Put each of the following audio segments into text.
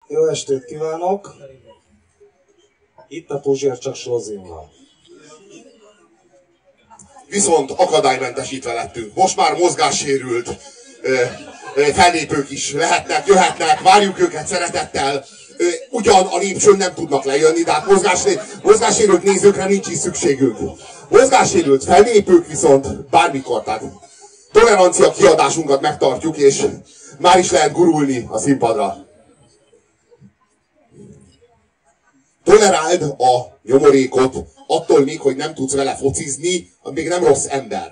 Jó estét kívánok! Itt a Puzsér, csak Slozinval. Viszont akadálymentesítve lettünk. Most már mozgássérült fellépők is lehetnek, jöhetnek, várjuk őket szeretettel. Ugyan a lépcsőn nem tudnak lejönni, de hát mozgássérült nézőkre nincs is szükségünk. Mozgássérült fellépők viszont bármikor, tehát tolerancia kiadásunkat megtartjuk, és már is lehet gurulni a színpadra. Toleráld a nyomorékot, attól még, hogy nem tudsz vele focizni, még nem rossz ember.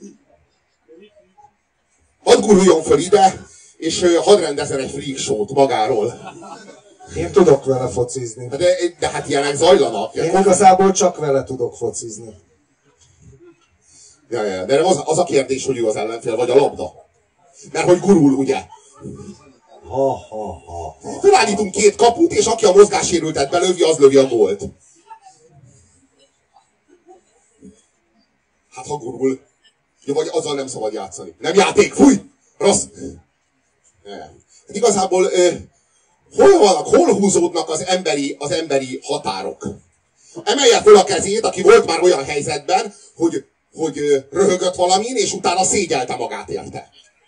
Hadd guruljon föl ide, és hadd rendezzen egy freak show-t magáról. Én tudok vele focizni. De hát ilyenek zajlanak. Én igazából csak vele tudok focizni. Ja, de nem az a kérdés, hogy ő az ellenfél, vagy a labda. Mert hogy gurul, ugye? Felállítunk két kaput, és aki a mozgássérültet belövi, az lövi a gólt. Hát ha gurul, ja, vagy azzal nem szabad játszani. Nem játék, fúj! Rossz! Hát igazából hol húzódnak az emberi határok? Emelje fel a kezét, aki volt már olyan helyzetben, hogy röhögött valamin, és utána szégyelte magát érte.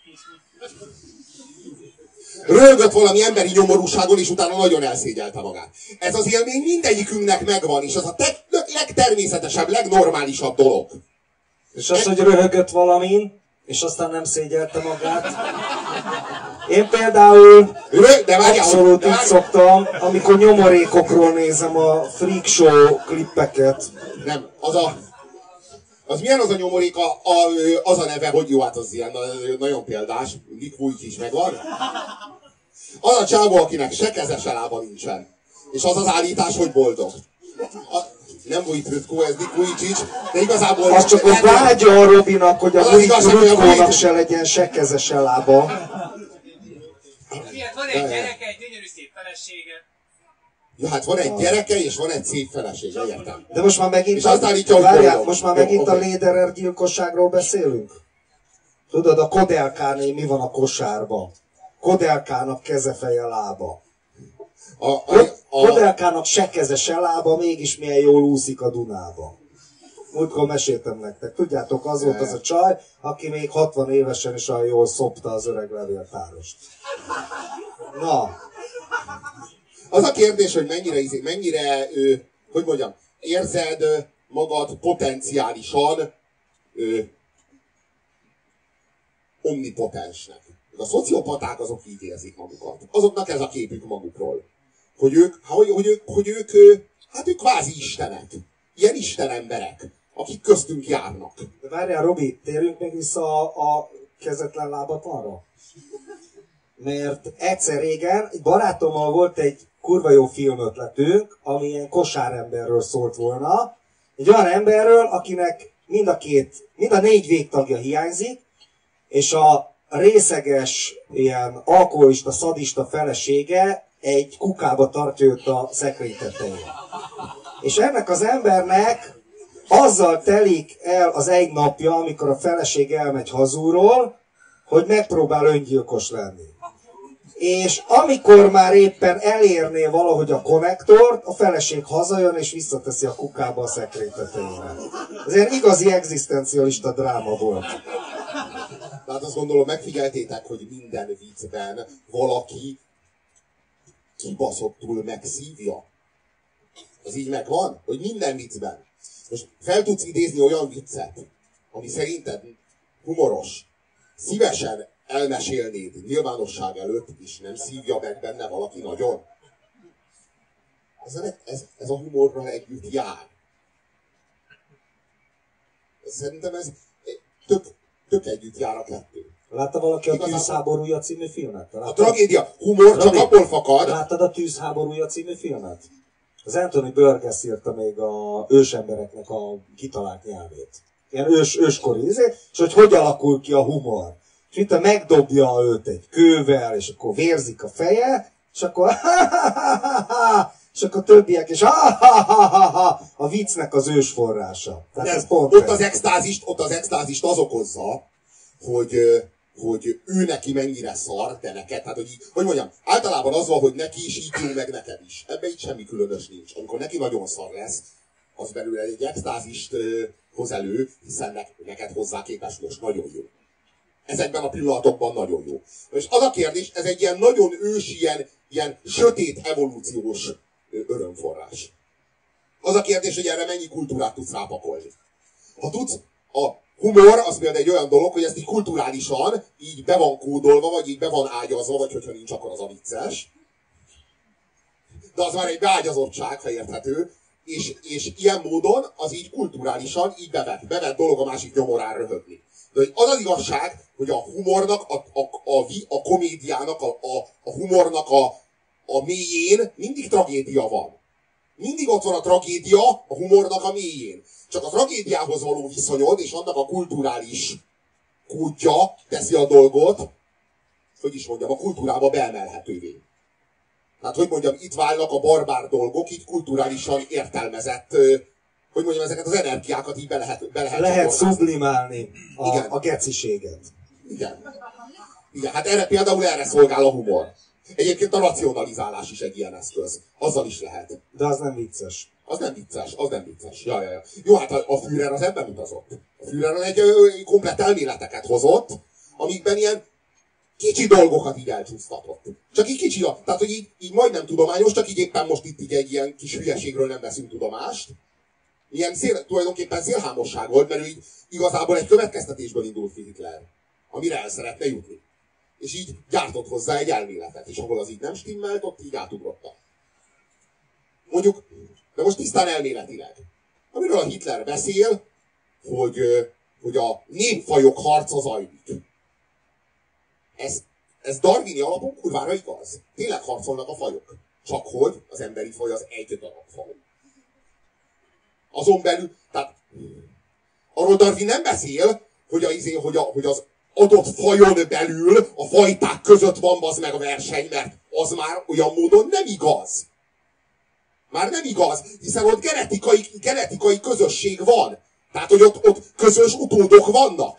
Röhögött valami emberi nyomorúságon, és utána nagyon elszégyelte magát. Ez az élmény mindegyikünknek megvan, és az a legtermészetesebb, legnormálisabb dolog. És az, hogy röhögött valamin, és aztán nem szégyelte magát. Én például abszolút így szoktam, amikor nyomorékokról nézem a freak show klippeket. Nem, az milyen az a nyomorék, az a neve, hogy jó, hát az ilyen nagyon példás, Nick Vujicic megvan. Az a csávó, akinek se keze, se lába nincsen. És az az állítás, hogy boldog. Nem Vujicic, ez Nick Vujicic, de igazából... Az csak a vágya a Robinak, hogy a Vujicicnak se legyen se keze, se lába. Van egy gyereke, egy gyönyörű szép felesége. Ja, hát van egy gyereke, és van egy szép felesége, értem. De most már megint, most már megint a Lederer gyilkosságról beszélünk? Tudod, a Kodelkáné mi van a kosárban? Kodelkának keze, feje, lába. Kodelkának se keze, se lába, mégis milyen jól úszik a Dunába. Múltkor meséltem nektek. Tudjátok, az volt az a csaj, aki még 60 évesen is olyan jól szopta az öreg levéltárost. Na. Az a kérdés, hogy mennyire hogy mondjam, érzed magad potenciálisan omnipotensnek. A szociopaták azok így érzik magukat. Azoknak ez a képük magukról. Hogy ők kvázi istenek. Ilyen istenemberek, akik köztünk járnak. De várjál, Robi, térjünk meg vissza a kezetlen lábatlanra. Mert egyszer régen egy barátommal volt egy kurva jó filmötletünk, ami ilyen kosáremberről szólt volna. Egy olyan emberről, akinek mind a 4 végtagja hiányzik, és a részeges, ilyen alkoholista, szadista felesége egy kukába tartja őt a szekrény tetején. És ennek az embernek azzal telik el az egy napja, amikor a feleség elmegy hazúról, hogy megpróbál öngyilkos lenni. És amikor már éppen elérné valahogy a konnektort, a feleség hazajön és visszateszi a kukába a szekrény tetejére. Ez ilyen igazi egzisztencialista dráma volt. Tehát azt gondolom, megfigyeltétek, hogy minden viccben valaki kibaszottul megszívja. Ez így megvan? Hogy minden viccben. Most fel tudsz idézni olyan viccet, ami szerinted humoros, szívesen elmesélnéd nyilvánosság előtt, és nem szívja meg benne valaki nagyon? Ez a humorral együtt jár. Szerintem ez tök együtt jár a kettő. Látta valaki a Tűzháborúja című filmet? A tragédia, humor csak abból fakad. Láttad a Tűzháborúja című filmet? Az Anthony Burgess írta még a ősembereknek a kitalált nyelvét. Ilyen őskori izé, és hogy alakul ki a humor. És mint megdobja őt egy kővel, és akkor vérzik a feje, és akkor és akkor többiek, és a viccnek az ősforrása. Tehát ez pont ott az extázist az okozza, hogy hogy ő neki mennyire szar, de neked, tehát hogy mondjam, általában az van, hogy neki is így jó, meg neked is. Ebben így semmi különös nincs. Amikor neki nagyon szar lesz, az belőle egy extázist hoz elő, hiszen neked hozzá képest most nagyon jó. Ezekben a pillanatokban nagyon jó. És az a kérdés, ez egy ilyen nagyon ősi, ilyen sötét evolúciós örömforrás. Az a kérdés, hogy erre mennyi kultúrát tudsz rápakolni. Ha tudsz, a humor az például egy olyan dolog, hogy ezt így kulturálisan így be van kódolva, vagy így be van ágyazva, vagy hogyha nincs, akkor az a vicces. De az már egy beágyazottság, ha érthető. És ilyen módon az így kulturálisan így bevett dolog a másik nyomorán röhögni. De az az igazság, hogy a humornak, a komédiának, a humornak a mélyén mindig tragédia van. Mindig ott van a tragédia a humornak a mélyén. Csak a tragédiához való viszonyod, és annak a kulturális kódja teszi a dolgot, hogy is mondjam, a kultúrába beemelhetővé. Tehát, hogy mondjam, itt válnak a barbár dolgok, így kulturálisan értelmezett, hogy mondjam, ezeket az energiákat így be lehet sublimálni a geciséget. Igen. Igen, hát például erre szolgál a humor. Egyébként a racionalizálás is egy ilyen eszköz. Azzal is lehet. De az nem vicces. Az nem vicces. Ja. Jó, hát a Führer az ebben utazott. A Führer egy komplett elméleteket hozott, amikben ilyen kicsi dolgokat így elcsúsztatott. Csak így kicsi, tehát hogy így majdnem tudományos, csak így éppen most itt így egy ilyen kis hülyeségről nem veszünk tudomást. Ilyen tulajdonképpen szélhámosság volt, mert ő így igazából egy következtetésből indult ki Hitler, amire el szeretne jutni. És így gyártott hozzá egy elméletet, és ahol az így nem stimmelt, ott így átugrotta. Mondjuk, de most tisztán elméletileg. Amiről a Hitler beszél, hogy a népfajok harca zajlik. Ez darwini alapon kurvára igaz. Tényleg harcolnak a fajok. Csak hogy az emberi faj az egy darab faj. Azon belül, tehát arról Darwin nem beszél, hogy az adott fajon belül a fajták között van bazd meg a verseny, mert az már olyan módon nem igaz. Már nem igaz, hiszen ott genetikai közösség van. Tehát, hogy ott közös utódok vannak.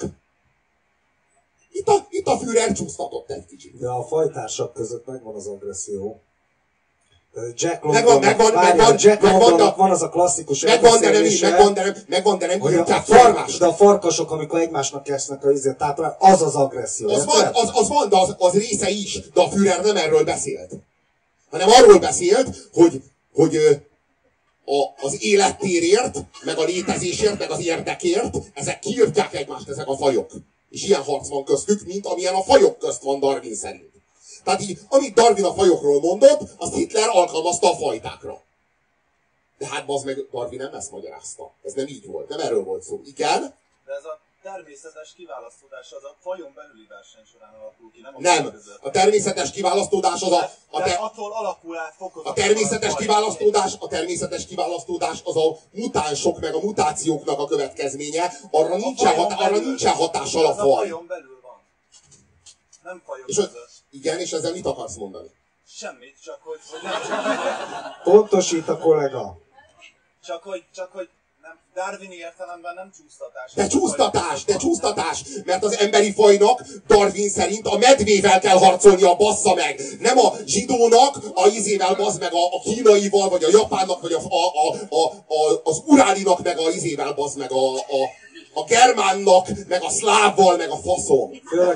Itt a Führer csúsztatott egy kicsit. De a fajtársak között megvan az agresszió. Jack Londonnak van az a klasszikus elbeszélése, megvan, de nem de a farkasok, amikor egymásnak kezdnek a táplálni, az az agresszió. Az van, de az része is, de a Führer nem erről beszélt. Hanem arról beszélt, hogy az élettérért, meg a létezésért, meg az érdekért, ezek kiirtják egymást, ezek a fajok. És ilyen harc van köztük, mint amilyen a fajok közt van Darwin szerint. Tehát így, amit Darwin a fajokról mondott, azt Hitler alkalmazta a fajtákra. De hát bazd meg, Darwin nem ezt magyarázta. Ez nem így volt, nem erről volt szó. Igen? De ez a természetes kiválasztódás az a fajon belüli verseny során alakul ki, nem a nem, a természetes kiválasztódás az attól alakul át fokozatosan. A természetes kiválasztódás az a mutánsok meg a mutációknak a következménye, arra nincsen hatással a faj. A fajon belül van. Nem fajok között. Igen, és ezzel mit akarsz mondani? Semmit, csak hogy nem. Pontosít a kollega. Csak hogy nem, darwini értelemben nem csúsztatás. De csúsztatás! Mert az emberi fajnak Darwin szerint a medvével kell harcolnia, bassza meg! Nem a zsidónak, a izével bassz meg, a kínaival, vagy a japánnak, vagy az urálinak, meg a izével bassz meg, a germánnak, meg a szlávval, meg a faszom.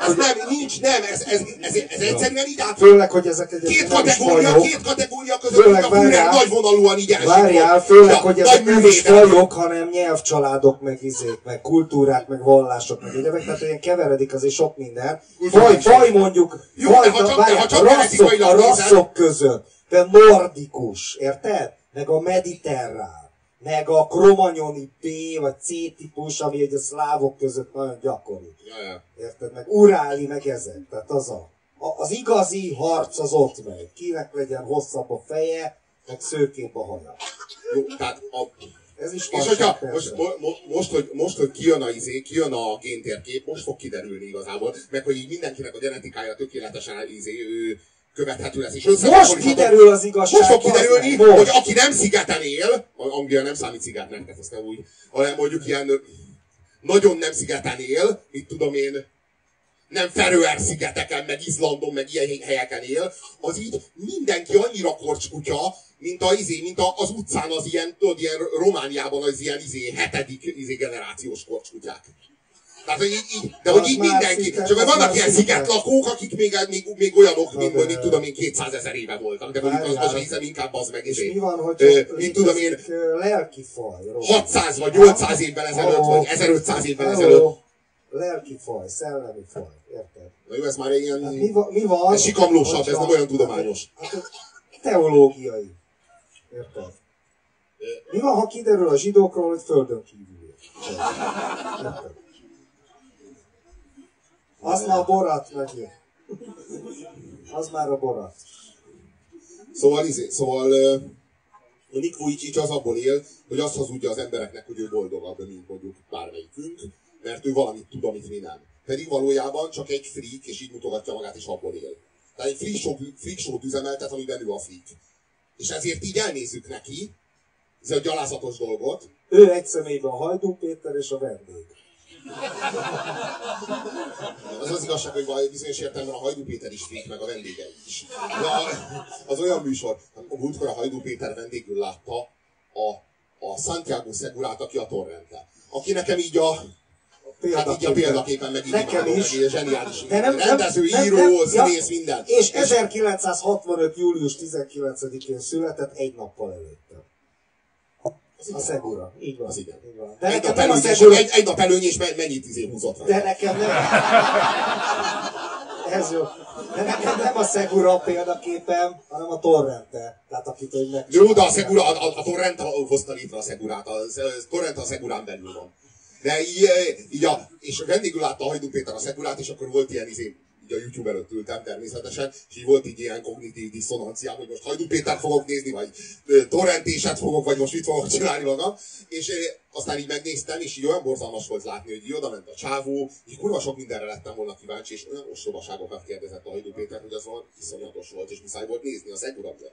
Ez egyszerűen így át. Főleg, hogy ezek egy két kategória között, mint a Führer nagyvonalúan így elsőbb. Várjál, főleg, hogy ezek nem is fajok, hanem nyelvcsaládok, meg meg kultúrák, meg vallások, meg egyebek, tehát ilyen keveredik azért sok minden. Faj mondjuk, a rasszok között, de nordikus, érted? Meg a mediterrán. Meg a kromanyoni B vagy C típus, ami egy a szlávok között nagyon gyakori. Érted? Meg uráli, meg ezek. Tehát az igazi harc az ott megy. Kinek legyen hosszabb a feje, meg szőkébb a haja. Jó, tehát ez is és hogyha most, hogy kijön a géntérkép, most fog kiderülni igazából, meg hogy így mindenkinek a genetikája tökéletesen követhető lesz. És most kiderül az igazság. Most fog kiderülni, hogy aki nem szigeten él, Anglia nem számít szigetnek, tehát azt nem úgy, hanem mondjuk ilyen nagyon nem szigeten él, mit tudom én, nem Feröer-szigeteken, meg Izlandon, meg ilyen helyeken él, az így mindenki annyira korcskutya, mint az utcán az ilyen, tudod, ilyen Romániában az ilyen hetedik generációs korcskutyák. Tehát, hogy így, de hogy így mindenki. Csak vannak ilyen szigetlakók, akik még olyanok, mint tudom én, 200 000 éve voltak. De mondjuk azt hiszem inkább az meg. És mi van, hogy mit tudom én, lelkifaj. 600 vagy 800 évvel ezelőtt, vagy 1500 évvel ezelőtt. Lelkifaj, szellemi faj, érted? Na jó, ez már ilyen hát mi van, ez sikamlósabb, ez nem olyan tudományos. Teológiai. Érted? Mi van, ha kiderül a zsidókról, hogy földön kívül? Érted? Az már a Borat megint. Az már a Borat. Szóval Nick Vujicic az abból él, hogy azt hazudja az embereknek, hogy ő boldogabb, mint mondjuk bármelyikünk, mert ő valamit tud, amit mi nem. Pedig valójában csak egy freak, és így mutogatja magát, és abból él. Tehát egy freak show-t üzemeltet, amiben ő a freak. És ezért így elnézzük neki, ez a gyalázatos dolgot. Ő egy személyben a Hajdú Péter és a vendég. Az igazság, hogy bizonyos értelemben a Hajdú Péter is freak, meg a vendégei is. De az olyan műsor, a múltkor a Hajdú Péter vendégül látta a Santiago Segurát, aki a Torrente. Aki nekem így a példaképen meg így zseniális. Rendező, író, színész, minden. És 1965. július 19-én született, egy nappal előtte. A Segura. Így van. Az igen. Így van. De egy nap előny, és mennyit húzott rá. De nekem nem... Ez jó. De nekem nem a Segura példaképem, hanem a Torrente. Tehát akit, hogy jó, de a Torrente hozta létre a Segurát. A Torrente a Segurán belül van. De és vendégül látta a Hajdú Péter a Segurát, és akkor volt ilyen így a YouTube előtt ültem természetesen, és így volt így ilyen kognitív diszonanciám, hogy most Hajdú Pétert fogok nézni, vagy torrentéset fogok, vagy most mit fogok csinálni magam. És aztán így megnéztem, és így olyan borzalmas volt látni, hogy így oda ment a csávó, így kurva sok mindenre lettem volna kíváncsi, és olyan ostobaságokat kérdezett a Hajdú Péter, hogy az van iszonyatos volt, és muszáj volt nézni a Segura miatt.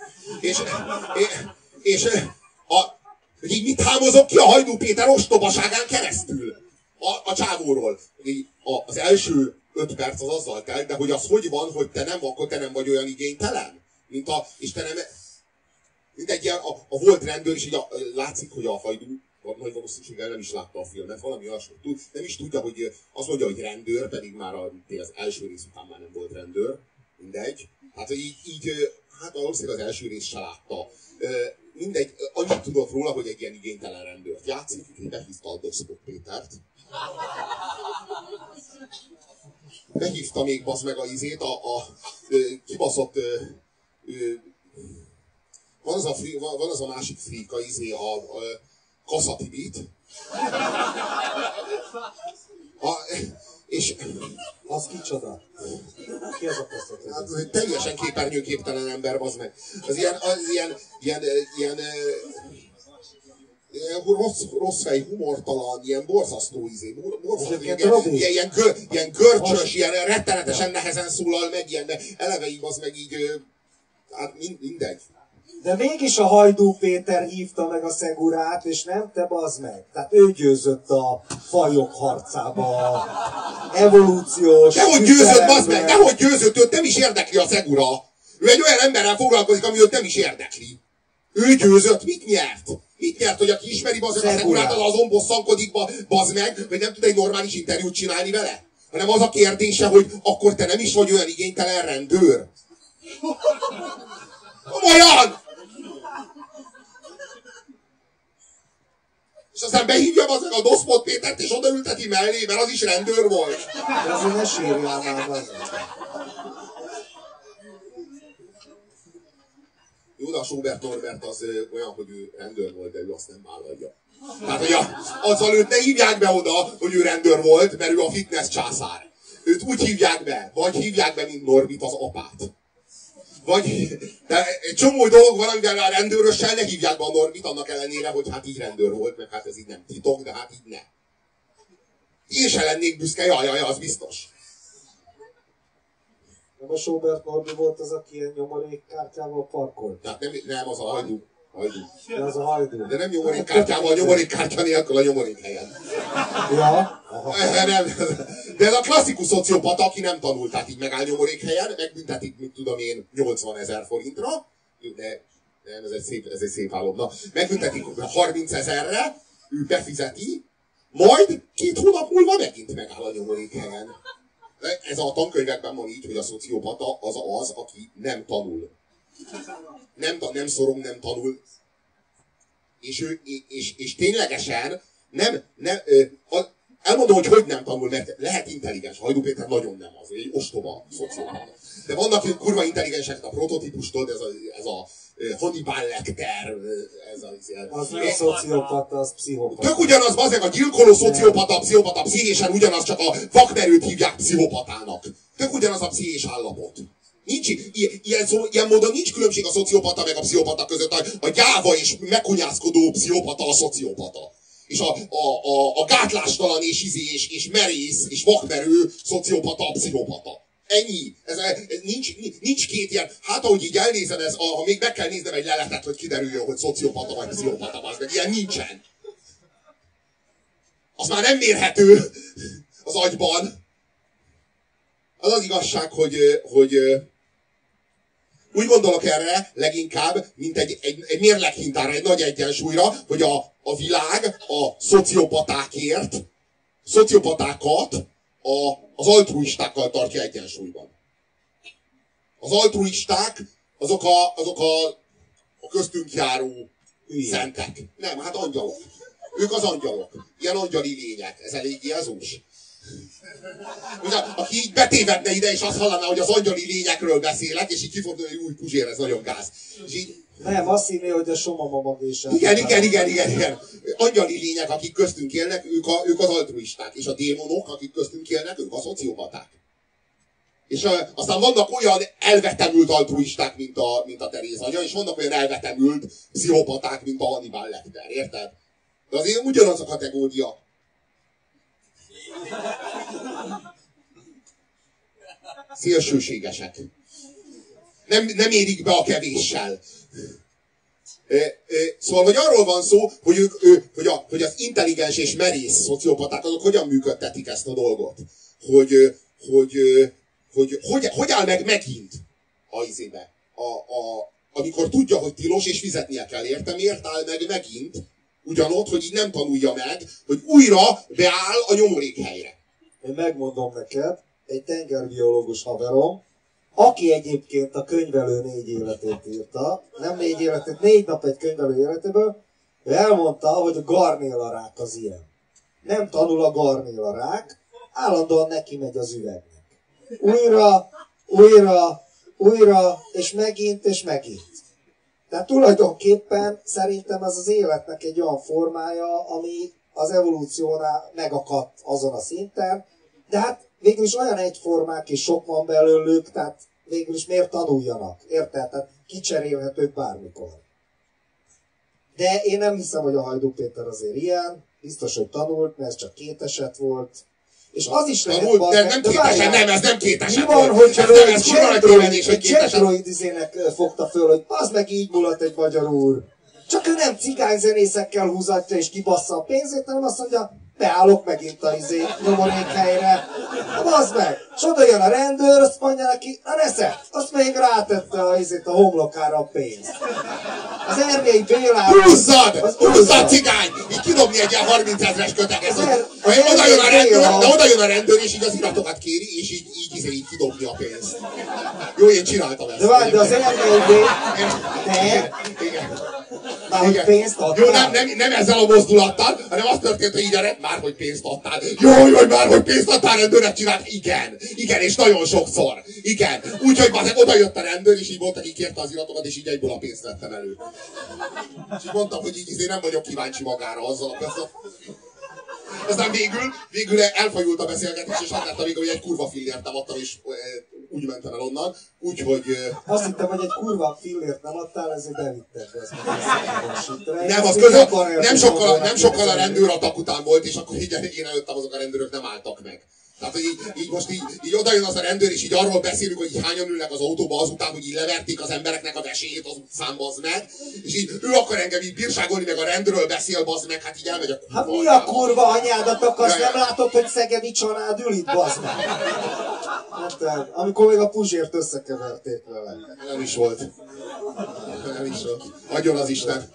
Hogy így mit hámozok ki a Hajdú Péter ostobaságán keresztül a csávóról. Az első 5 perc az azzal telt, de hogy az hogy van, hogy akkor te nem vagy olyan igénytelen? És te nem... Mindegy, a volt rendőr is, így látszik, hogy a Hajdú nagy valószínűséggel nem is látta a filmet, valami olyasmit tud, nem is tudja, hogy azt mondja, hogy rendőr, pedig már az első rész után már nem volt rendőr, mindegy. Hát, hogy hát valószínűleg az első rész se látta. Mindegy, annyit tudott róla, hogy egy ilyen igénytelen rendőrt játszik, hogy behívta a Doszpot Pétert. Behívta még bazd meg a kibaszott... van az a másik freak, a Kaszatibit. És... Az kicsoda? Ki az a Kaszatibit? Hát, teljesen képernyőképtelen ember, bazd meg. Az ilyen rossz fej, humortalan, ilyen borzasztó ilyen görcsös, ilyen rettenetesen nehezen szólal meg, ilyen eleve így az meg így, hát mindegy. De mégis a Hajdú Péter hívta meg a Segurát, és nem te bazd meg. Tehát ő győzött a fajok harcába, a evolúciós... Dehogy győzött, bazd meg, dehogy győzött, őt nem is érdekli a Segura. Ő egy olyan emberrel foglalkozik, ami őt nem is érdekli. Ő győzött, mit nyert? Mit nyert, hogy aki ismeri bazd meg a Segurát, az azon bosszankodik, bazd meg, hogy nem tud egy normális interjút csinálni vele? Hanem az a kérdése, hogy akkor te nem is vagy olyan igénytelen rendőr. Komolyan! És aztán behívja bazd meg a Doszpot Pétert, és odaülteti mellé, mert az is rendőr volt. De azért ne sírjál már bazd meg. Jó, de a Sobert Norbert az olyan, hogy ő rendőr volt, de ő azt nem vállalja. Tehát, hogy azzal őt ne hívják be oda, hogy ő rendőr volt, mert ő a fitness császár. Őt úgy hívják be, vagy hívják be, mint Norbit, az apát. Vagy, de egy csomó dolog van, amivel a rendőrössel ne hívják be a Norbit, annak ellenére, hogy hát így rendőr volt, meg hát ez így nem titok, de hát így ne. Én se lennék büszke, jaj, az biztos. Nem a Sobert Norbi volt az, aki ilyen nyomorékkártyával parkolt? Tehát nem az a Hajdú. Hajdú. De az a hajdú. De nem nyomorékkártyával, nyomorékkártya nélkül a nyomorékhelyen. Ja. Nem. De ez a klasszikus szociopata, aki nem tanult, tehát így megáll nyomorékhelyen, megbüntetik, mit tudom én, 80 000 forintra, de nem, ez egy szép álom. Na, megbüntetik 30 000-re, ő befizeti, majd 2 hónap múlva megint megáll a nyomorékhelyen. Ez a tankönyvekben van így, hogy a szociopata az, aki nem tanul. Nem szorong, nem tanul. És ténylegesen elmondom, hogy nem tanul, mert lehet intelligens. Hajdú Péter nagyon nem az, egy ostoba szociopata. De vannak kurva intelligensek a prototípustól, de ez a Hannibal Lecter, az nem a szociopata, az pszichopata. Tök ugyanaz, bazdmeg, a gyilkoló szociopata, a pszichopata, pszichésen ugyanaz, csak a vakmerőt hívják pszichopatának. Tök ugyanaz a pszichés állapot. Nincs, ilyen módon nincs különbség a szociopata meg a pszichopata között. A gyáva és megkunyászkodó pszichopata a szociopata. És a gátlástalan és merész és vakmerő szociopata a pszichopata. Ennyi. Ez nincs két ilyen. Hát ahogy így elnézem, ha még meg kell néznem egy leletet, hogy kiderüljön, hogy szociopata vagy pszichopata, az meg ilyen nincsen. Az már nem mérhető az agyban. Az igazság, hogy úgy gondolok erre leginkább, mint egy mérleghintára, egy nagy egyensúlyra, hogy a világ a szociopatákat az altruistákkal tartja egyensúlyban. Az altruisták azok a köztünk járó szentek. Nem, hát angyalok. Ők az angyalok. Ilyen angyali lények. Ez elég Jézus. Ugye, aki így betévedne ide, és azt hallaná, hogy az angyali lényekről beszélek, és így kifordul, hogy új Puzsér, ez nagyon gáz. És így... Nem, azt hinné, hogy a Soma magésen. Igen. Angyali lények, akik köztünk élnek, ők az altruisták. És a démonok, akik köztünk élnek, ők a szociopaták. És aztán vannak olyan elvetemült altruisták, mint a Teréz anya, és vannak olyan elvetemült pszichopaták, mint a Hannibal Lecter, érted? De azért ugyanaz a kategória. Szélsőségesek. Nem érik be a kevéssel. Szóval, hogy arról van szó, hogy az intelligens és merész szociopaták azok hogyan működtetik ezt a dolgot. Hogy áll meg megint a izébe. Amikor tudja, hogy tilos és fizetnie kell érte, miért áll meg megint ugyanott, hogy így nem tanulja meg, hogy újra beáll a nyomorékhelyre. Én megmondom neked, egy tengerbiológus haverom, aki egyébként a könyvelő 4 életét írta, nem 4 életét, 4 nap egy könyvelő életéből, ő elmondta, hogy a garnélarák az ilyen. Nem tanul a garnélarák, állandóan neki megy az üvegnek. Újra, és megint. Tehát tulajdonképpen szerintem ez az életnek egy olyan formája, ami az evolúciónál megakadt azon a szinten, de hát végül is olyan egyformák és sok van belőlük, tehát végül is miért tanuljanak, érted? Tehát kicserélhetők bármikor. De én nem hiszem, hogy a Hajdú Péter azért ilyen, biztos, hogy tanult, mert ez csak 2 eset volt. És az is lehet... Tanult, de nem 2 eset, nem, ez nem 2 eset. Mi van, hogyha egy csetroid izének fogta föl, hogy az meg így mulat egy magyar úr. Csak ő nem cigányzenészekkel húzatja és kibassza a pénzét, hanem azt mondja, beállok megint a nyomorékhelyre. Bazd meg! És oda jön a rendőr, azt mondja neki, na ne azt még rátette a homlokára a pénzt. Az Erdélyi Béláról... Húzzad cigány! Így kidobni egy ilyen 30 000-es köteget. Oda jön a rendőr, és így az iratokat kéri, és így kidobni a pénzt. Jó, én csináltam ezt. De várj, de az Erdélyi Béláról... pénzt adtál? Jó, nem ezzel a mozdulattal, hanem az történt, hogy így már hogy pénzt adtál. Jaj, már hogy pénzt adtál, rendőrnek csinált. Igen, és nagyon sokszor. Igen. Úgyhogy már oda jött a rendőr, és így mondta, aki kérte az iratokat, és így egyből a pénzt vettem elő. És így mondtam, hogy így nem vagyok kíváncsi magára azzal a pénzt. Aztán végül elfajult a beszélgetés, és hát láttam végül, hogy egy kurva fillért nem adtam, és úgy mentem el onnan. Úgyhogy... Azt hittem, hogy egy kurva fillért nem adtál, ezért elvittek. Nem, az nem sokkal a rendőr a tak után volt, és akkor így én előttem azok a rendőrök nem álltak meg. Tehát, hogy így most így oda jön az a rendőr, és így arról beszélünk, hogy így hányan ülnek az autóba azután, hogy így leverték az embereknek a vesélyét az utcán, bazd meg. És így ő akar engem így bírságolni, meg a rendről beszél, bazd meg, hát így elmegy a kurva. Hát mi a kurva anyádat akarsz? Nem látod, hogy szegedi család ül itt, bazd meg? Hát, amikor még a Puzsért összekeverték vele. Nem is volt. Nem is volt. Adjon az Isten.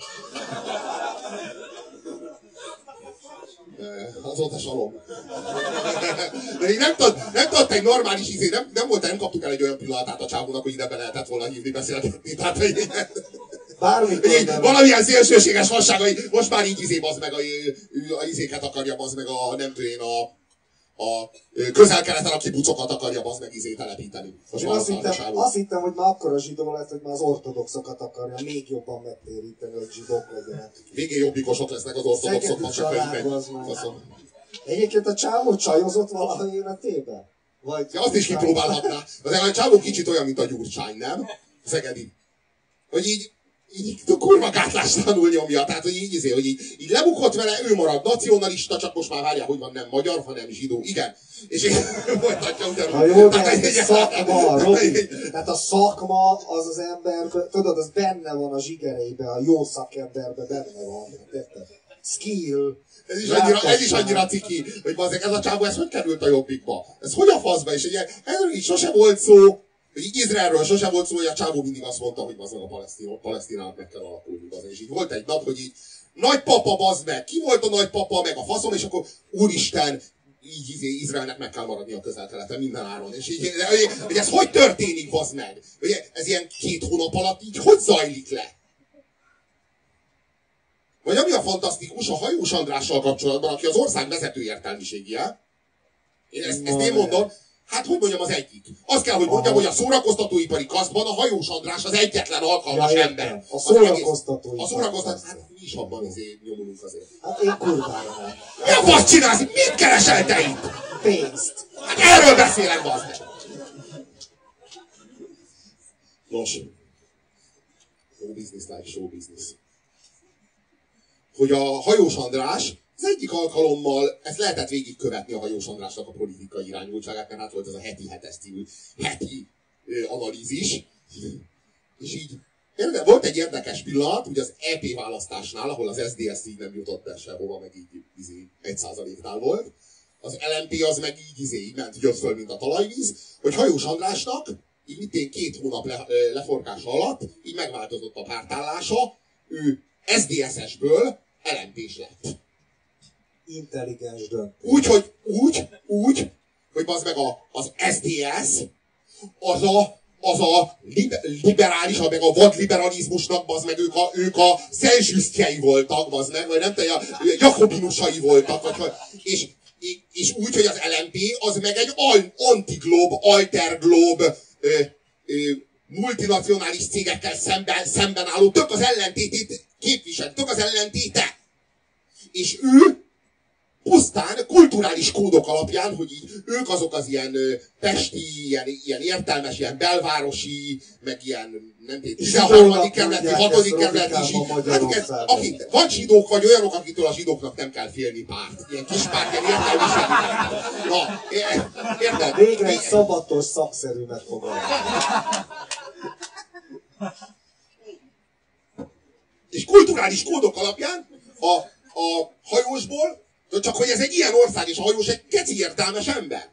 Azóta salom. De így nem tudott egy normális izé, nem kaptuk el egy olyan pillanatát a csávónak, hogy ide be lehetett volna hívni beszélgetni. Tehát, hogy valamilyen szélsőséges fasságai, most már így izé bazd meg a izéket akarja bazd meg a nem tudom én a Közel-Keleten a kibucokat akarja bazd meg izé telepíteni. Én azt hittem, hogy már akkora zsidó lett, hogy már az ortodoxokat akarja még jobban megtéríteni, hogy zsidók legyenek. Végén jobbikosok lesznek az ortodoxok. Egyébként a csávó csajozott valaha életében? Vagy ja, azt is kipróbálhatná. A csávó kicsit olyan, mint a Gyurcsány, nem? Szegedi. Hogy így kurva gátlástalanul nyomja. Tehát, hogy így lebukott vele, ő marad nacionalista, csak most már várják, hogy van nem magyar, hanem zsidó. Igen. És így folytatja ugyanúgy. Na jó, de egy szakma, Robi. Tehát a szakma az emberben, tudod, az benne van a zsigereiben, a jó szakemberben benne van. Skill. Ez is annyira ciki, hogy bazzeg, ez a csávó, ez hogy került a Jobbikba? Ez hogy a faszba? És ugye, erről így sose volt szó, hogy Izraelről sose volt szó, hogy a csávó mindig azt mondta, hogy bazzeg a Palesztinának meg kell alakulni. Bazzeg. És így volt egy nap, hogy így nagypapa bazd meg, ki volt a nagypapa, meg a faszom, és akkor úristen, így Izraelnek meg kell maradni a Közel-Keleten minden áron. És így, hogy ez hogy történik, bazd meg? Hogy ez ilyen 2 hónap alatt így hogy zajlik le? Vagy ami a fantasztikus, a Hajós Andrással kapcsolatban, aki az ország vezető értelmiségie, ezt én mondom, hát hogy mondjam, az egyik. Azt kell, hogy mondjam, hogy a szórakoztatóipari kasztban a Hajós András az egyetlen alkalmas ember. A szórakoztatóipari hát mi is abban nyomulunk azért. Hát én kurvára. Mi a fasz csinálsz? Mit keresel te itt? Pénzt. Hát erről beszélek, bazd meg. Nos. Show business like show business. Hogy a Hajós András az egyik alkalommal, ezt lehetett végigkövetni a Hajós Andrásnak a politikai irányultságát, mert hát volt ez a heti hetes című heti analízis. És így volt egy érdekes pillanat, ugye az EP választásnál, ahol az SZDSZ így nem jutott be sehova, meg így 1%-nál volt. Az LMP az meg így ment így föl, mint a talajvíz, hogy Hajós Andrásnak így mitén 2 hónap leforgása alatt így megváltozott a pártállása, ő SZDSZ-esből LMP-s lett. Intelligens döntés. Úgy, hogy bazd meg az SZDSZ az a liberális, meg a vadliberalizmusnak, bazd meg, ők a szentzsüsztjei voltak, bazd meg, vagy nem tudom, a jakobinusai voltak, vagy, és úgy, hogy az LMP az meg egy antiglob, alterglob, multinacionális cégekkel szemben álló, tök az ellentétét képvisel, tök az ellentéte. És ő pusztán kulturális kódok alapján, hogy így ők azok az ilyen pesti, ilyen értelmes, ilyen belvárosi, meg ilyen, nem tudom, 13. kerületi, 6. kerületi hát, vagy zsidók, vagy olyanok, akitől a zsidóknak nem kell félni párt. Ilyen kis párt, ilyen értelmiségi. Na, érted? Végre egy szabatos, szakszerű megfogalmazás. És kulturális kódok alapján a hajósból, csak hogy ez egy ilyen ország, és a hajós egy keci értelmes ember.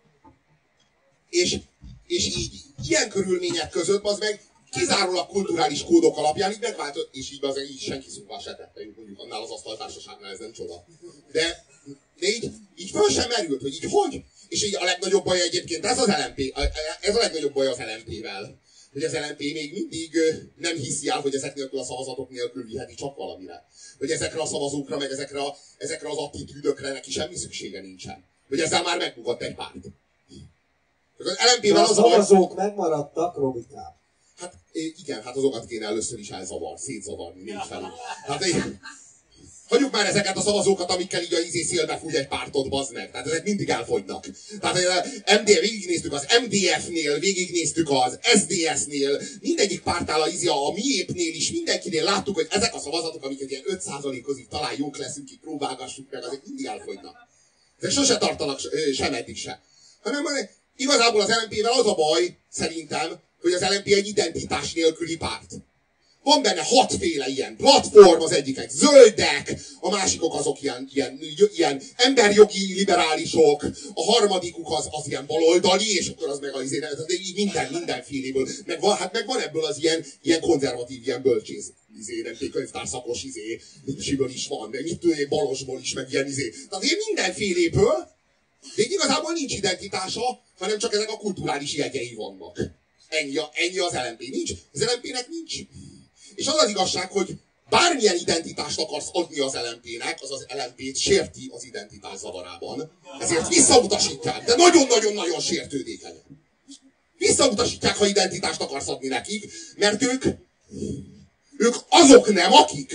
És így ilyen körülmények között az meg kizárólag kulturális kódok alapján így megváltozott, és így azért így senki szóval se tette, mondjuk annál az asztaltársaságnál, ez nem csoda. De így föl sem merült, hogy így hogy? És így a legnagyobb baj egyébként ez az LMP, ez a legnagyobb baj az LMP-vel. Hogy az LMP még mindig nem hiszi el, hogy ezek nélkül a szavazatok nélkül viheti csak valamire. Hogy ezekre a szavazókra, meg ezekre az attitűdökre neki semmi szüksége nincsen. Hogy ezzel már megbukott egy párt. Az LMP-vel a szavazók megmaradtak, Robikám. Hát igen, hát azokat kéne először is szétzavarni négy felül. Hát hagyjuk már ezeket a szavazókat, amikkel így a szélbe fúj egy pártot, bazd meg. Tehát ezek mindig elfogynak. Tehát végignéztük az MDF-nél, végignéztük az SZDSZ-nél, mindegyik pártál a miépnél is, mindenkinél láttuk, hogy ezek a szavazatok, amiket ilyen 5%-hoz talán jók leszünk, így próbálgassuk meg, azok mindig elfogynak. Ezek sose tartanak sem eddig se. Hanem igazából az LMP-vel az a baj, szerintem, hogy az LMP egy identitás nélküli párt. Van benne 6 féle ilyen platform, az egyikek zöldek, a másikok azok ilyen emberjogi liberálisok, a harmadikuk az ilyen baloldali, és akkor az meg mindenféléből. Meg van ebből az ilyen konzervatív, ilyen bölcsész, nem könyvtárszakos siből is van, meg mit balosból is, meg ilyen Tehát ilyen mindenféléből, de igazából nincs identitása, hanem csak ezek a kulturális jegyei vannak. Ennyi az LMP. Nincs. Az LMP-nek nincs. És az az igazság, hogy bármilyen identitást akarsz adni az LMP-nek, az LMP-t sérti az identitás zavarában. Ezért visszautasítják, de nagyon-nagyon-nagyon sértődékenyen. Visszautasítják, ha identitást akarsz adni nekik, mert ők azok nem, akik.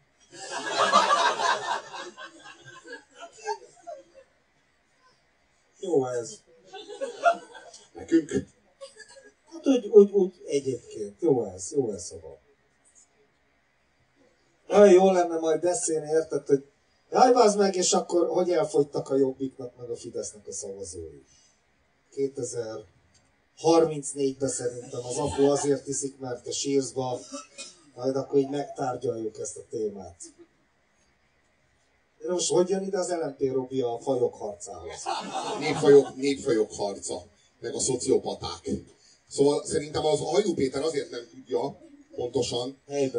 Jó ez. Nekünk. Hát úgy egyébként. Jó ez szóval. Olyan jó lenne majd beszélni, érted, hogy jaj, bazd meg, és akkor hogy elfogytak a Jobbiknak, meg a Fidesznek a szavazói. 2034-ben szerintem az apu azért iszik, mert a sírszba, majd akkor így megtárgyaljuk ezt a témát. De most hogy jön ide az LMP, Robi, a fajok harcához? Népfajok harca, meg a szociopaták. Szóval szerintem az Hajdú Péter azért nem tudja pontosan,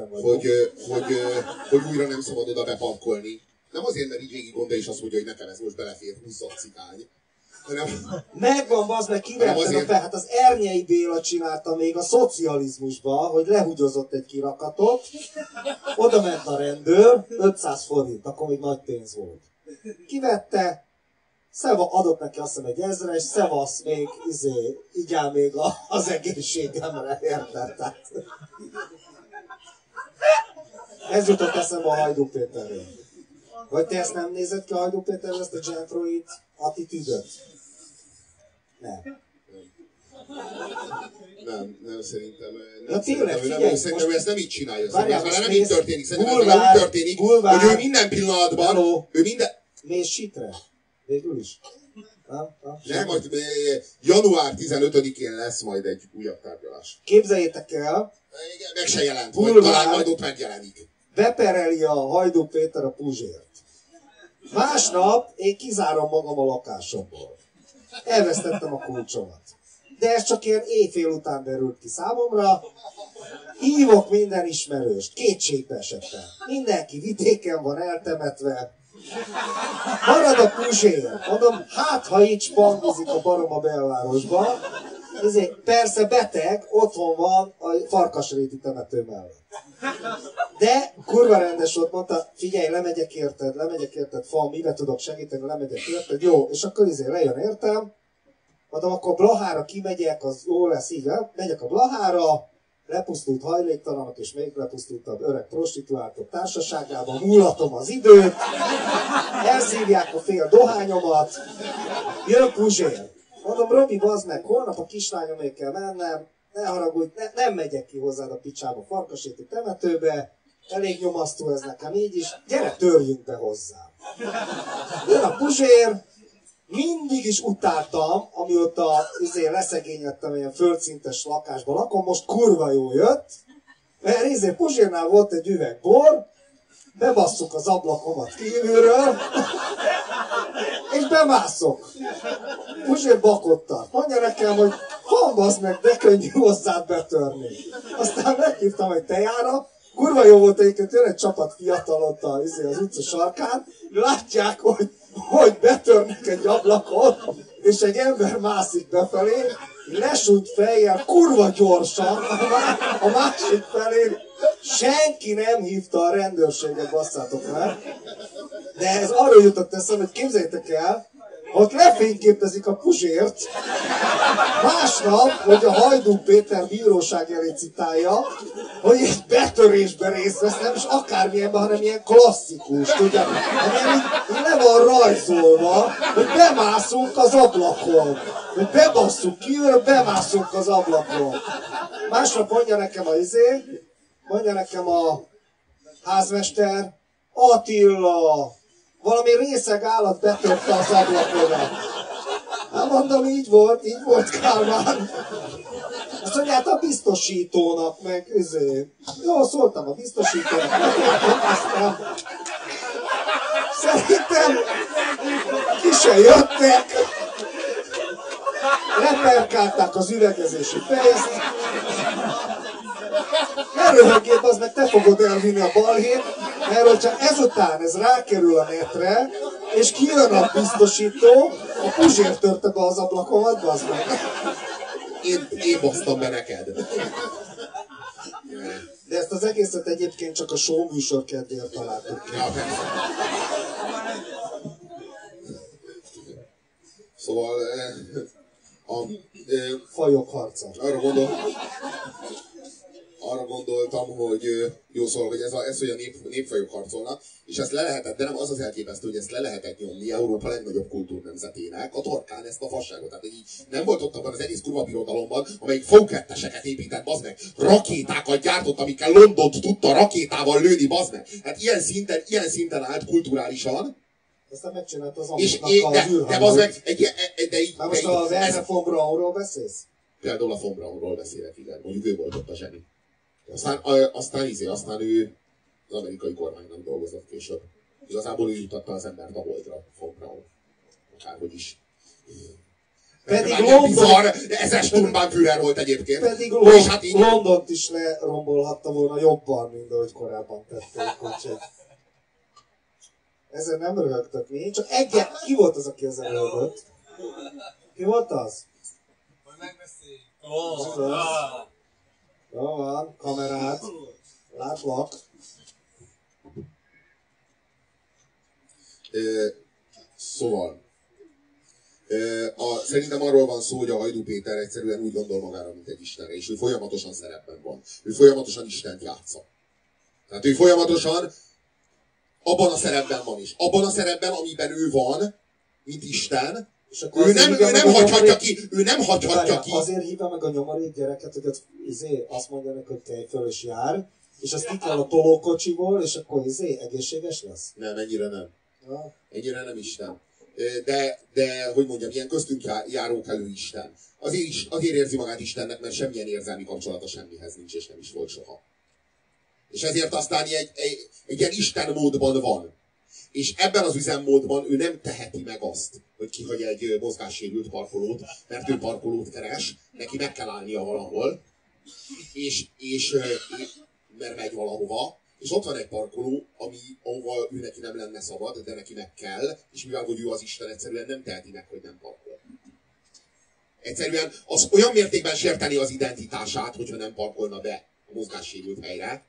hogy újra nem szabad oda beparkolni. Nem azért, mert így végig gondolja és azt mondja, hogy nekem ez most belefér 20 cikány. Megvan, bazd meg, kiverted a hát az Ernyei Béla csinálta még a szocializmusba, hogy lehugyozott egy kirakatot, oda ment a rendőr, 500 forint, akkor még nagy pénz volt. Kivette, adott neki azt hiszem egy 1000-es, szevasz még, igyál még az egészségemre, érted? Tehát. Ez jutott eszembe a Hajdú Péterről. Vagy te ezt nem nézed ki a Hajdú Péterről, ezt a gentroid attitűdöt? Nem, szerintem. Szerintem ő ezt nem így csinálja. Várjál, nem így történik. Szerintem ez úgy történik, hogy ő minden pillanatban. Mész sitre? Végül is. Nem, majd január 15-én lesz majd egy újabb tárgyalás. Képzeljétek el, meg se jelent, talán majd ott megjelenik. Bepereli a Hajdú Péter a Puzsért. Másnap én kizárom magam a lakásomból. Elvesztettem a kulcsomat. De ez csak ilyen éjfél után derült ki számomra. Hívok minden ismerőst, kétségbe esettem. Mindenki vidéken van eltemetve. Marad a Puzsér. Mondom, hát ha így spangozik a barom a belvárosba. Persze beteg, otthon van a Farkasréti temető mellett. De kurva rendes volt, mondta, figyelj, lemegyek érted, fa, mibe tudok segíteni, lemegyek érted, jó, és akkor lejön értem, mondom, akkor Blahára kimegyek, az jó lesz, így, megyek a Blahára, lepusztult hajléktalanok és még lepusztultabb öreg prostituáltok társaságában, múlatom az időt, elszívják a fél dohányomat, jön Puzsér. Mondom, Robi, bazd meg, holnap a kislányomért kell mennem, ne haragudj, nem megyek ki hozzád a picsába, Farkasréti temetőbe, elég nyomasztó ez nekem így is, gyere, törjünk be hozzám. Jön a Puzsér, mindig is utáltam, amióta leszegényedtem ilyen földszintes lakásban lakom, most kurva jó jött, mert Puzsérnál volt egy üveg bor, bebasszuk az ablakomat kívülről, és bemászok. Puzsér bakot tart. Mondja nekem, hogy van bazd meg, de könnyű hozzád betörni. Aztán meghívtam egy tejára, kurva jó volt egyébként, jön egy csapat fiatal ott az utca sarkán, látják, hogy betörnek egy ablakot, és egy ember mászik befelé, lesújt fejjel, kurva gyorsan, a másik felé, senki nem hívta a rendőrséget, basszátok meg. De ez arról jutott eszem, hogy képzeljétek el, ott lefényképezik a Puzsért, másnap, hogy a Hajdú Péter bíróság elé citálja, hogy egy betörésben részt vesz, nem is akármilyenben, hanem ilyen klasszikus, tudja, amilyen így le van rajzolva, hogy bemászunk az ablakon, hogy bebasszuk ki, bemászunk az ablakon. Másnap mondja nekem a házmester, Attila, valami részeg állat betörte az ablakodat. Hát mondom, így volt Kálmán. Azt mondja, hát a biztosítónak, meg Jó, szóltam a biztosítónak, aztán szerintem ki se jöttek. Leperkálták az üvegezési pénzt. Ne röhögjél, az meg te fogod elvinni a balhét, mert hogyha ezután ez rákerül a netre, és kijön a biztosító, a Puzsér törte be az ablakomat, bazd meg. Én basztam be neked. De ezt az egészet egyébként csak a show műsor kedvéért találtuk ki. Ja, szóval Fajok harca. Arra gondoltam, hogy jó, szóval, hogy ez hogy a népfajok harcolnak, és ezt le lehetett, de nem az az elképesztő, hogy ezt le lehetett nyomni Európa legnagyobb kultúrnemzetének, a torkán ezt a fasságot. Tehát, hogy így nem volt ott abban az egész kurva birodalomban, amelyik V2-eseket épített, bazd meg, rakétákat gyártott, amikkel Londont tudta rakétával lőni, bazd meg. Hát ilyen szinten állt kulturálisan. Aztán megcsinált az És Amiknak az űrhajót. de bazd meg, de így... Na most az Erne von Braunról beszélsz? Például a von Braunról beszélek, igen. Mondjuk ő volt ott a zseni. Aztán ő az amerikai kormánynak dolgozott később. Igazából ő jutatta az embert a holdra, von Braun. Akárhogy is. Pedig bizarr, ezer Sturmbannführer volt egyébként. Pedig hát így... Londont is lerombolhatta volna jobban, mint ahogy korábban tették. Úgyhogy... Ezzel nem röhögtök mi. Csak ki volt az, aki ezen röhögött? Ki volt az? Hogy megbeszéljük. Jó van, kamerát. Látlak. Szóval, szerintem arról van szó, hogy a Hajdú Péter egyszerűen úgy gondol magára, mint egy istenre, és ő folyamatosan szerepben van. Ő folyamatosan Istent játsza. Tehát ő folyamatosan abban a szerepben van is. Abban a szerepben, amiben ő van, mint Isten, ő nem hagyhatja ki. Azért hívja meg a nyomorék gyereket, hogy azt mondja neki, hogy kelj föl és jár, és azt kikkel a tolókocsiból, és akkor egészséges lesz? Nem, ennyire nem. Ja. Ennyire nem Isten. De hogy mondjam, ilyen köztünk járókelő Isten. Azért érzi magát Istennek, mert semmilyen érzelmi kapcsolata semmihez nincs, és nem is volt soha. És ezért aztán egy ilyen Isten módban van. És ebben az üzemmódban ő nem teheti meg azt, hogy kihagy egy mozgássérült parkolót, mert ő parkolót keres, neki meg kell állnia valahol, és mert megy valahova, és ott van egy parkoló, ahova ő neki nem lenne szabad, de neki meg kell, és mivel hogy ő az Isten, egyszerűen nem teheti meg, hogy nem parkol. Egyszerűen az olyan mértékben sérteni az identitását, hogyha nem parkolna be a mozgássérült helyre,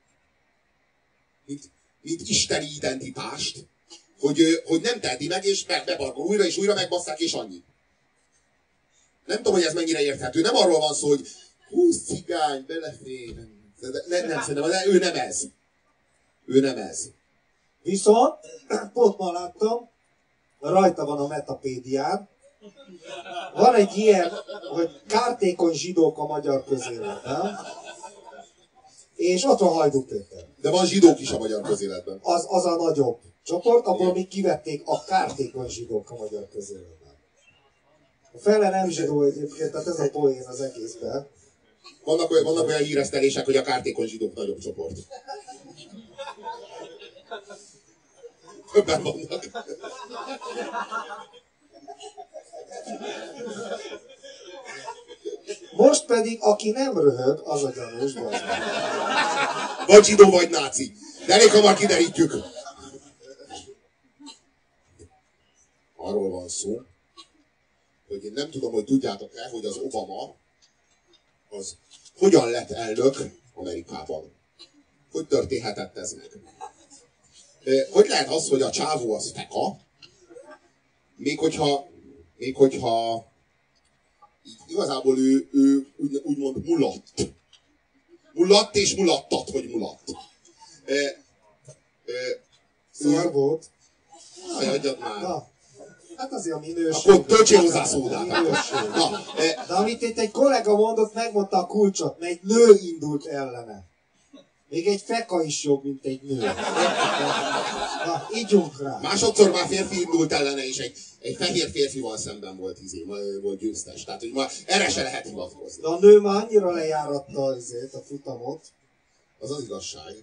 mint isteni identitást, hogy nem teheti meg, és beparkol újra, és újra megbasszák, és annyi. Nem tudom, hogy ez mennyire érthető. Nem arról van szó, hogy 20 cigány, belefér. Nem, szerintem, ő nem ez. Ő nem ez. Viszont, pont ma láttam, rajta van a Metapédián, van egy ilyen, hogy kártékony zsidók a magyar közéletben, és ott van Hajdú Péter. De van zsidók is a magyar közéletben. Az a nagyobb csoport, abból még kivették a kártékony zsidók a magyar közéletben. A fele nem zsidó egyébként, tehát ez a poén az egészben. Vannak olyan híresztelések, hogy a kártékony zsidók nagyobb csoport. Többen vannak. Most pedig, aki nem röhög, az a gyanús, bazd. Vagy zsidó, vagy náci. De elég hamar kiderítjük. Arról van szó, hogy én nem tudom, hogy tudjátok-e, hogy az Obama az hogyan lett elnök Amerikában. Hogy történhetett ez meg? Hogy lehet az, hogy a csávó az feka, még hogyha igazából ő úgymond mulatt. Mulatt és mulattat, hogy mulatt. Szar volt. Hagyjad már. Na, hát azért a minőség. Akkor töltsél hozzá szódát. De amit itt egy kollega mondott, megmondta a kulcsot, mert egy nő indult ellene. Még egy feka is jobb, mint egy nő. Na, ígyunk rá. Másodszor már férfi indult ellene, és egy fehér férfival szemben volt, volt győztes. Tehát, hogy már erre se lehet hivatkozni. De a nő már annyira lejáratta a futamot. Az az igazság,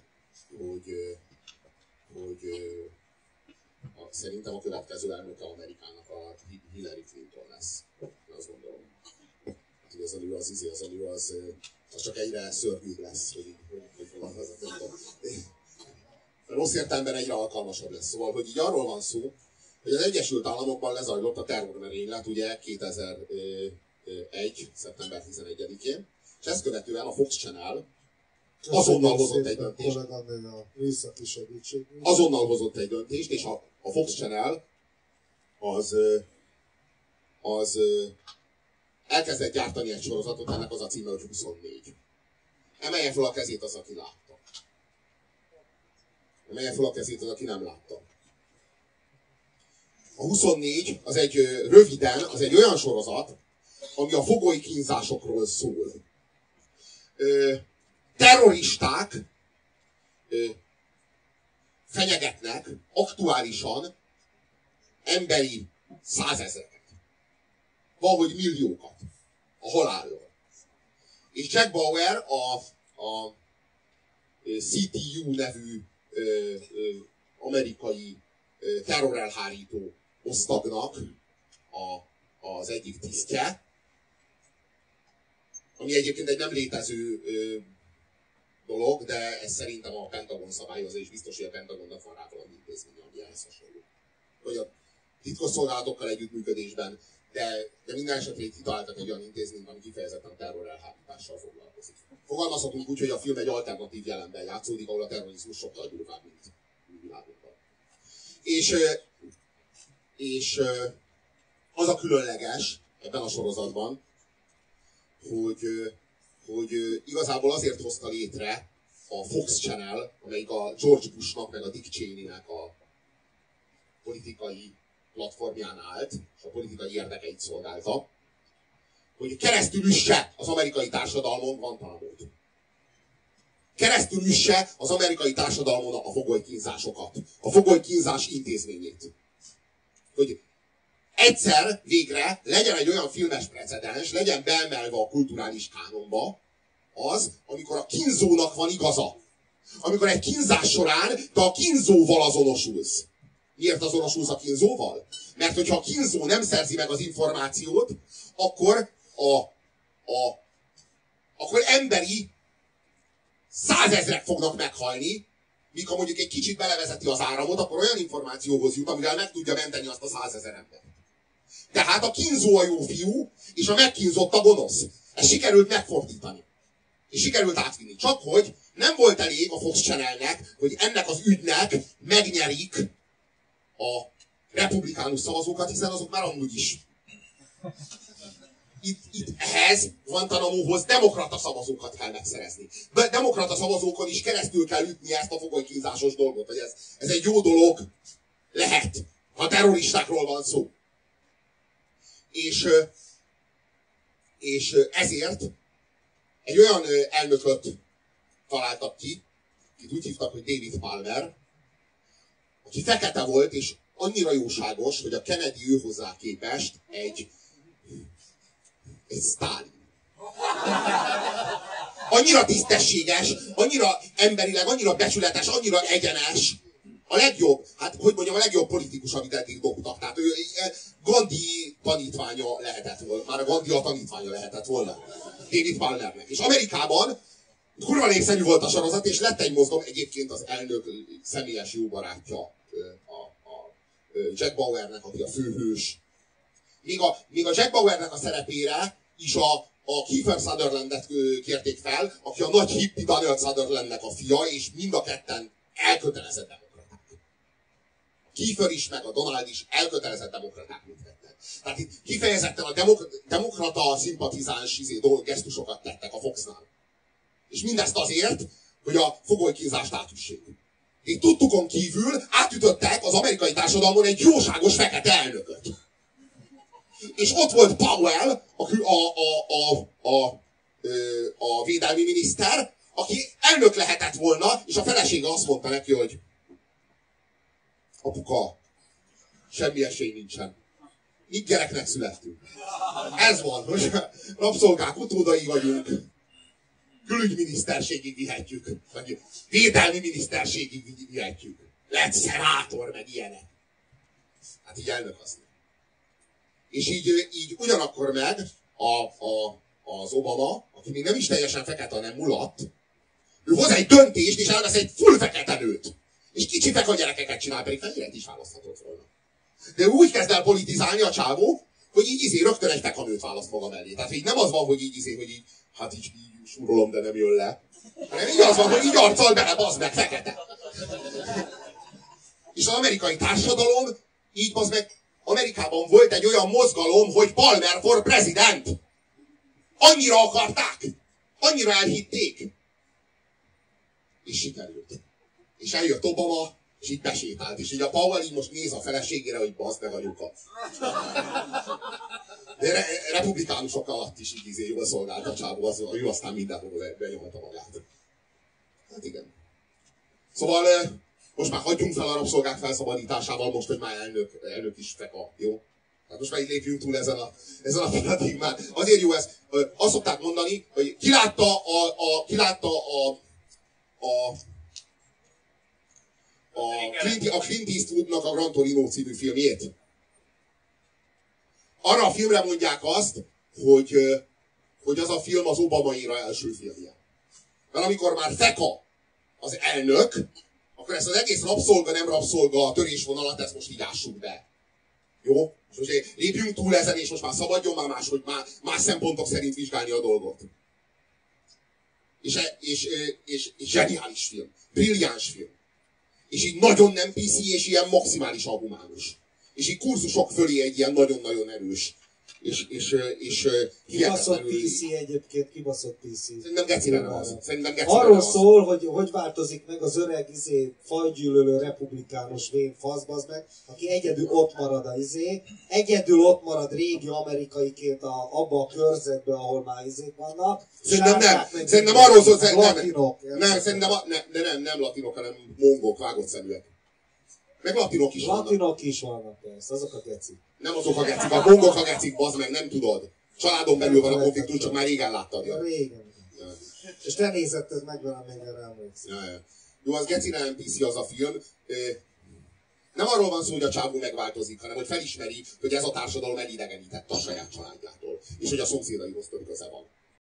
hogy szerintem a következő elnöke Amerikának a Hillary Clinton lesz. Azt gondolom. Az elő az csak egyre szörnyűbb lesz, hogy rossz értelemben egyre alkalmasabb lesz. Szóval, hogy így arról van szó, hogy az Egyesült Államokban lezajlott a terrormerénylet, ugye 2001. szeptember 11-én, és ezt követően a Fox Channel azonnal hozott egy döntést. Azonnal hozott egy döntést, és a Fox Channel az elkezdett gyártani egy sorozatot, ennek az a címe, hogy 24. Emelje fel a kezét az, aki látta. Emelje fel a kezét az, aki nem látta. A 24 az egy röviden, az egy olyan sorozat, ami a fogoly kínzásokról szól. Terroristák fenyegetnek aktuálisan emberi százezreket. Valahogy milliókat a halállal. És Jack Bauer a CTU nevű amerikai terrorelhárító osztagnak az egyik tisztje, ami egyébként egy nem létező dolog, de ez szerintem a Pentagon szabályozza, és biztos, hogy a Pentagonnak van rá valami intézmény, ami ehhez hasonló. Vagy a titkosszolgálatokkal együttműködésben, de minden esetre itt kitaláltak egy olyan intézményt, ami kifejezetten terrorelhárítással foglalkozik. Fogalmazhatunk úgy, hogy a film egy alternatív jelenben játszódik, ahol a terrorizmus sokkal durvább, mint világunkban. És az a különleges ebben a sorozatban, hogy igazából azért hozta létre a Fox Channel, amelyik a George Bushnak meg a Dick Cheneynek a politikai platformján állt, és a politikai érdekeit szolgálta, hogy keresztül üsse az amerikai társadalmon Guantanamót. Keresztül üsse az amerikai társadalmon a fogolykínzásokat, a fogolykínzás intézményét. Hogy egyszer végre legyen egy olyan filmes precedens, legyen beemelve a kulturális kánonba az, amikor a kínzónak van igaza. Amikor egy kínzás során te a kínzóval azonosulsz. Miért azonosulsz a kínzóval? Mert hogyha a kínzó nem szerzi meg az információt, akkor akkor emberi százezrek fognak meghalni, míg ha mondjuk egy kicsit belevezeti az áramot, akkor olyan információhoz jut, amivel meg tudja menteni azt a 100 000 embert. Tehát a kínzó a jó fiú, és a megkínzott a gonosz. Ezt sikerült megfordítani. És sikerült átvinni. Csak hogy nem volt elég a Fox Channelnek, hogy ennek az ügynek megnyerik a republikánus szavazókat, hiszen azok már amúgy is. Itt ehhez, Guantanamóhoz demokrata szavazókat kell megszerezni. De demokrata szavazókon is keresztül kell ütni ezt a fogolykínzásos dolgot, hogy ez egy jó dolog lehet, ha terroristákról van szó. És ezért egy olyan elnököt találtak ki, akit úgy hívtak, hogy David Palmer, aki fekete volt, és annyira jóságos, hogy a Kennedy ő hozzá képest egy Sztálin. Annyira tisztességes, annyira emberileg, annyira becsületes, annyira egyenes. A legjobb, hát hogy mondjam, a legjobb politikus, amit eddig dobtak. Tehát ő Gandhi tanítványa lehetett volna. Már a Gandhi a tanítványa lehetett volna. David Palmernek. És Amerikában kurva népszerű volt a sorozat, és lett egy mozgalom, egyébként az elnök személyes jó barátja a Jack Bauernek, aki a főhős. Még a Jack Bauernek a szerepére is a Kiefer Sutherlandet kérték fel, aki a nagy hippi Donald Sutherlandnek a fia, és mind a ketten elkötelezett demokraták. Kiefer is, meg a Donald is elkötelezett demokraták mindketten. Tehát itt kifejezetten a demokrata szimpatizáns gesztusokat tettek a Foxnál. És mindezt azért, hogy a fogolykínzást átüssék. Itt tudtukon kívül átütöttek az amerikai társadalmon egy jóságos fekete elnököt. És ott volt Powell, a védelmi miniszter, aki elnök lehetett volna, és a felesége azt mondta neki, hogy apuka, semmi esély nincsen. Mi gyereknek születtünk. Ez van, hogy rabszolgák utódai vagyunk. Külügyminiszterségig vihetjük. Vagy védelmi miniszterségig vihetjük. Lehet szenátor, meg ilyenek. Hát így elnök azt. És így ugyanakkor meg az Obama, aki még nem is teljesen fekete, hanem mulatt, ő hoz egy döntést, és elvesz egy full fekete nőt. És kicsi feka gyerekeket csinál, pedig fehéret is választhatott volna. De úgy kezd el politizálni a csávó, hogy így rögtön egy fekanőt választ maga mellé. Tehát így nem az van, hogy hogy így, hát így súrolom, de nem jön le. Hanem így az van, hogy így arccal bele, bazd meg, fekete. És az amerikai társadalom, így bazd meg, Amerikában volt egy olyan mozgalom, hogy Palmer for president. Annyira akarták, annyira elhitték. És sikerült. És eljött Obama, és így besétált. És így a Powell így most néz a feleségére, hogy bazd meg anyuka. De republikánusok alatt is így jól szolgált a csávó, ő aztán mindenhol benyomta magát. Hát igen. Szóval most már hagyjunk fel a rabszolgák felszabadításával, most, hogy már elnök is feka, jó? Hát most már így lépjünk túl ezen a paradigmán. Azért jó ez. Azt szokták mondani, hogy ki látta a Clint Eastwoodnak a Gran Torino című filmjét. Arra a filmre mondják azt, hogy az a film az Obama éra első filmje. Mert amikor már feka az elnök, akkor ezt az egész rabszolga, nem rabszolga a törésvonalat, ezt most így ássuk be. Jó? És most lépjünk túl ezen, és most már szabadjon már más szempontok szerint vizsgálni a dolgot. És zseniális film. Brilliáns film. És így nagyon nem PC, és ilyen maximálisan humánus. És így kurzusok fölé egy ilyen nagyon-nagyon erős. És kibaszott PC egyébként, kibaszott PC. Szerintem gecire nem az. Arról szól, hogy változik meg az öreg fajgyűlölő republikánus vén faszbazd meg, aki egyedül ott marad egyedül ott marad régi amerikaiként abba a körzetbe, ahol már vannak. Szerintem nem. Szerintem arról szól, nem latinok, hanem mongok, vágott szeműek. Meg latinok is vannak. Latinok is vannak, persze, azok a gecik. Nem azok a gecik, a mongok a gecik, bazd meg, nem tudod. Családon belül van a konfliktus, csak már régen láttad. Ja. Régen. Ja. És te nézetted meg velem, még erre emlékszik. Ja. Jó, az gecire nem PC az a film. Nem arról van szó, hogy a csávó megváltozik, hanem hogy felismeri, hogy ez a társadalom elidegenített a saját családjától. És hogy a szomszédaihoz több köze van.